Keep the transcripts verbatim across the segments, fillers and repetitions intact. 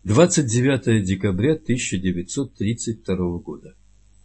двадцать девятое декабря тысяча девятьсот тридцать второго года.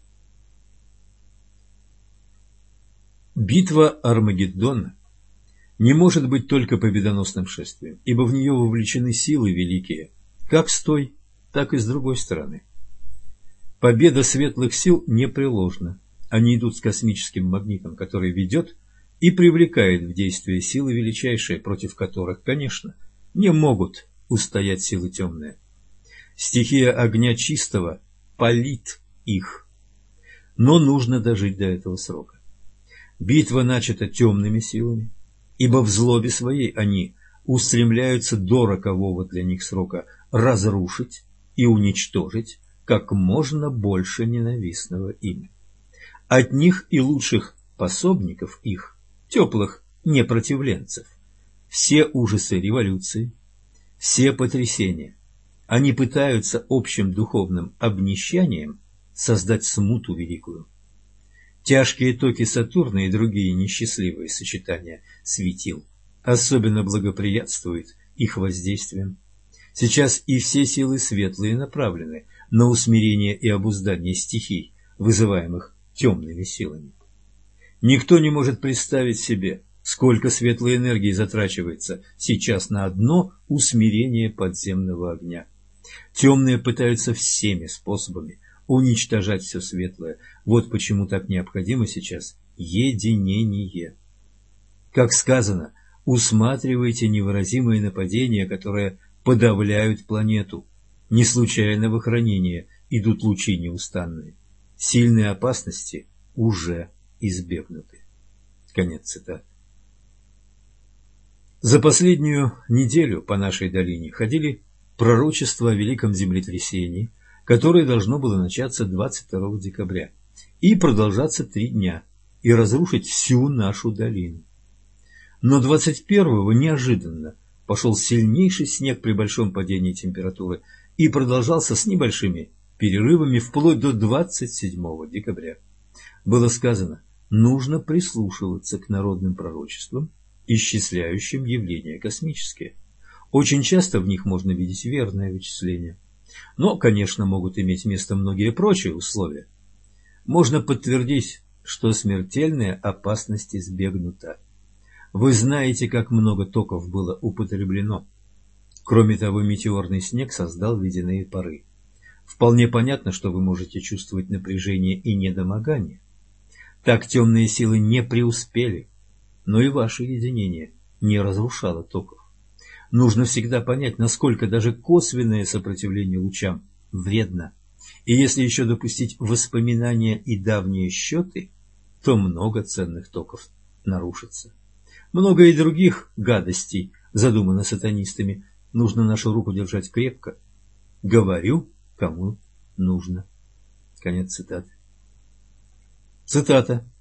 Битва Армагеддона не может быть только победоносным шествием, ибо в нее вовлечены силы великие, как с той, так и с другой стороны. Победа светлых сил непреложна. Они идут с космическим магнитом, который ведет и привлекает в действие силы величайшие, против которых, конечно, не могут устоять силы темные. Стихия огня чистого палит их, но нужно дожить до этого срока. Битва начата темными силами, ибо в злобе своей они устремляются до рокового для них срока разрушить и уничтожить как можно больше ненавистного им. От них и лучших пособников их, теплых непротивленцев, все ужасы революции, все потрясения. Они пытаются общим духовным обнищанием создать смуту великую. Тяжкие токи Сатурна и другие несчастливые сочетания светил особенно благоприятствуют их воздействием. Сейчас и все силы светлые направлены на усмирение и обуздание стихий, вызываемых темными силами. Никто не может представить себе, сколько светлой энергии затрачивается сейчас на одно усмирение подземного огня. Темные пытаются всеми способами уничтожать все светлое. Вот почему так необходимо сейчас единение. Как сказано, усматривайте невыразимые нападения, которые подавляют планету. Не случайно в охранение идут лучи неустанные. Сильные опасности уже избегнуты. Конец цитаты. За последнюю неделю по нашей долине ходили пророчества о великом землетрясении, которое должно было начаться двадцать второго декабря и продолжаться три дня и разрушить всю нашу долину. Но двадцать первого неожиданно пошел сильнейший снег при большом падении температуры и продолжался с небольшими перерывами вплоть до двадцать седьмого декабря. Было сказано, нужно прислушиваться к народным пророчествам, исчисляющим явления космические. Очень часто в них можно видеть верное вычисление. Но, конечно, могут иметь место многие прочие условия. Можно подтвердить, что смертельная опасность избегнута. Вы знаете, как много токов было употреблено. Кроме того, метеорный снег создал ледяные пары. Вполне понятно, что вы можете чувствовать напряжение и недомогание. Так темные силы не преуспели, но и ваше единение не разрушало токов. Нужно всегда понять, насколько даже косвенное сопротивление лучам вредно. И если еще допустить воспоминания и давние счеты, то много ценных токов нарушится. Много и других гадостей задумано сатанистами. Нужно нашу руку держать крепко. Говорю, кому нужно. Конец цитаты. Цитата.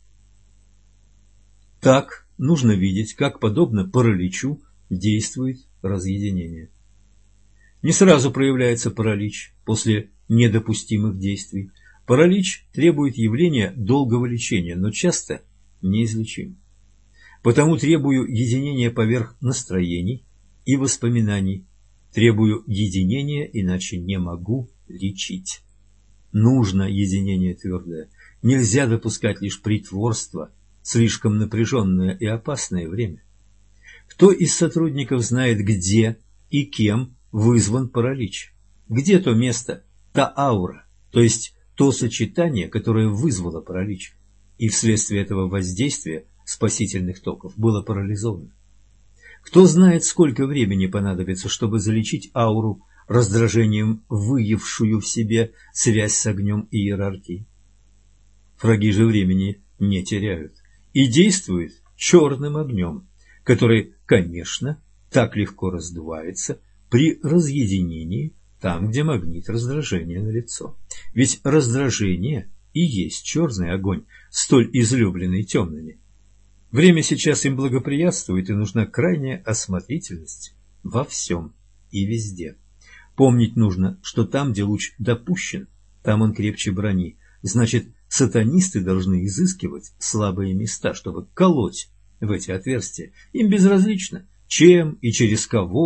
Так нужно видеть, как, подобно параличу, действует разъединение. Не сразу проявляется паралич после недопустимых действий. Паралич требует явления долгого лечения, но часто неизлечим. Потому требую единения поверх настроений и воспоминаний. Требую единения, иначе не могу лечить. Нужно единение твердое. Нельзя допускать лишь притворство, слишком напряженное и опасное время. Кто из сотрудников знает, где и кем вызван паралич? Где то место, та аура, то есть то сочетание, которое вызвало паралич, и вследствие этого воздействия спасительных токов было парализовано? Кто знает, сколько времени понадобится, чтобы залечить ауру, раздражением выявшую в себе связь с огнем иерархии? Враги же времени не теряют и действуют черным огнем, который, конечно, так легко раздувается при разъединении там, где магнит раздражения налицо. Ведь раздражение и есть черный огонь, столь излюбленный темными. Время сейчас им благоприятствует, и нужна крайняя осмотрительность во всем и везде. Помнить нужно, что там, где луч допущен, там он крепче брони. Значит, сатанисты должны изыскивать слабые места, чтобы колоть в эти отверстия. Им безразлично, чем и через кого,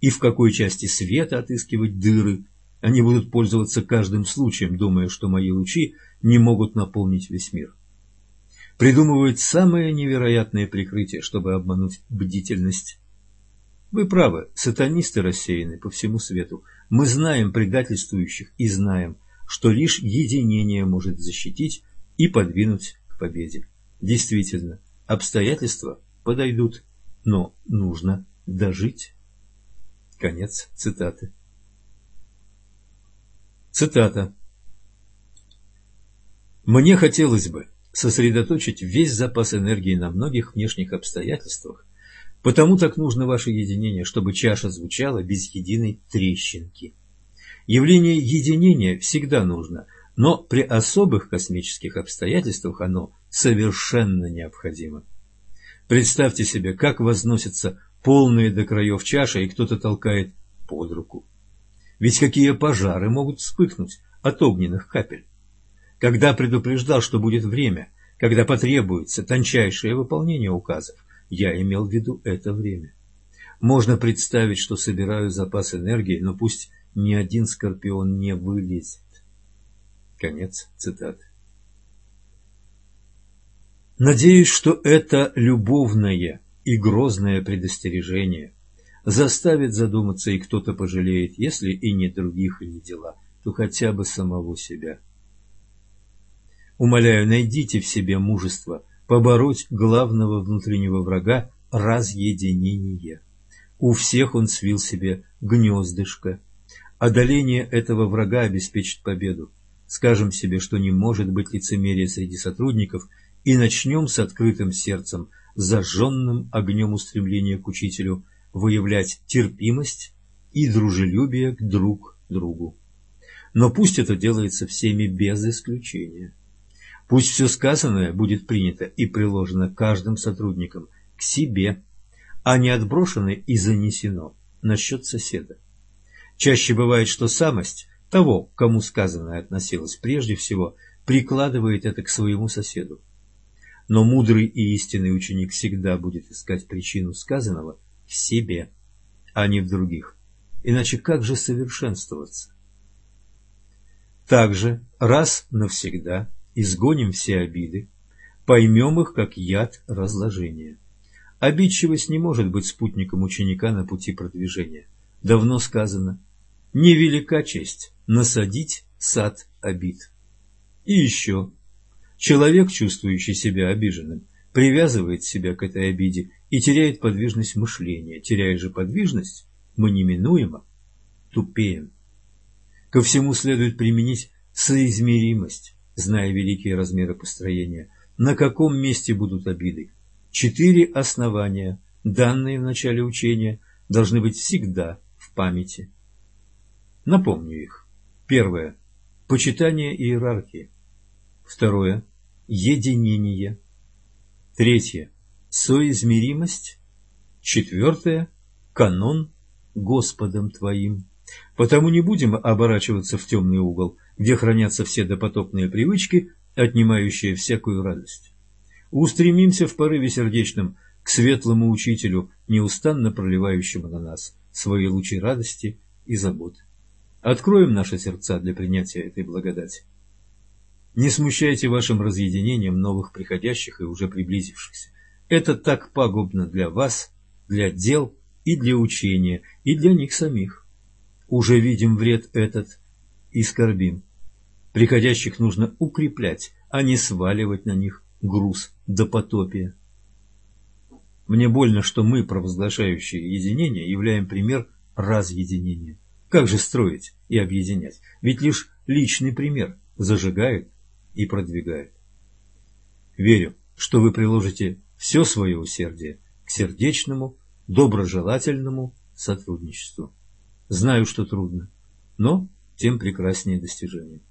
и в какой части света отыскивать дыры. Они будут пользоваться каждым случаем, думая, что мои лучи не могут наполнить весь мир. Придумывают самое невероятное прикрытие, чтобы обмануть бдительность. Вы правы, сатанисты рассеяны по всему свету. Мы знаем предательствующих и знаем, что лишь единение может защитить и подвинуть к победе. Действительно, обстоятельства подойдут, но нужно дожить. Конец цитаты. Цитата. «Мне хотелось бы сосредоточить весь запас энергии на многих внешних обстоятельствах, потому так нужно ваше единение, чтобы чаша звучала без единой трещинки. Явление единения всегда нужно, но при особых космических обстоятельствах оно совершенно необходимо. Представьте себе, как возносятся полные до краев чаши, и кто-то толкает под руку. Ведь какие пожары могут вспыхнуть от огненных капель? Когда предупреждал, что будет время, когда потребуется тончайшее выполнение указов, я имел в виду это время. Можно представить, что собираю запас энергии, но пусть ни один скорпион не вылезет». Конец цитаты. Надеюсь, что это любовное и грозное предостережение заставит задуматься, и кто-то пожалеет, если и не других, и не дела, то хотя бы самого себя. Умоляю, найдите в себе мужество побороть главного внутреннего врага – разъединение. У всех он свил себе гнездышко. Одоление этого врага обеспечит победу. Скажем себе, что не может быть лицемерия среди сотрудников, и начнем с открытым сердцем, зажженным огнем устремления к учителю, выявлять терпимость и дружелюбие к друг другу. Но пусть это делается всеми без исключения. Пусть все сказанное будет принято и приложено каждым сотрудником к себе, а не отброшено и занесено на счет соседа. Чаще бывает, что самость того, к кому сказанное относилось прежде всего, прикладывает это к своему соседу. Но мудрый и истинный ученик всегда будет искать причину сказанного в себе, а не в других. Иначе как же совершенствоваться? Также раз навсегда изгоним все обиды, поймем их как яд разложения. Обидчивость не может быть спутником ученика на пути продвижения. Давно сказано: невелика честь насадить сад обид. И еще. Человек, чувствующий себя обиженным, привязывает себя к этой обиде и теряет подвижность мышления. Теряя же подвижность, мы неминуемо тупеем. Ко всему следует применить соизмеримость, зная великие размеры построения. На каком месте будут обиды? Четыре основания, данные в начале учения, должны быть всегда в памяти. Напомню их. Первое. Почитание иерархии. Второе. Единение. Третье. Соизмеримость. Четвертое. Канон Господом твоим. Потому не будем оборачиваться в темный угол, где хранятся все допотопные привычки, отнимающие всякую радость. Устремимся в порыве сердечном к светлому учителю, неустанно проливающему на нас свои лучи радости и заботы. Откроем наши сердца для принятия этой благодати. Не смущайте вашим разъединением новых приходящих и уже приблизившихся. Это так пагубно для вас, для дел и для учения, и для них самих. Уже видим вред этот и скорбим. Приходящих нужно укреплять, а не сваливать на них груз допотопия. Мне больно, что мы, провозглашающие единение, являем пример разъединения. Как же строить и объединять? Ведь лишь личный пример зажигает и продвигает. Верю, что вы приложите все свое усердие к сердечному, доброжелательному сотрудничеству. Знаю, что трудно, но тем прекраснее достижение.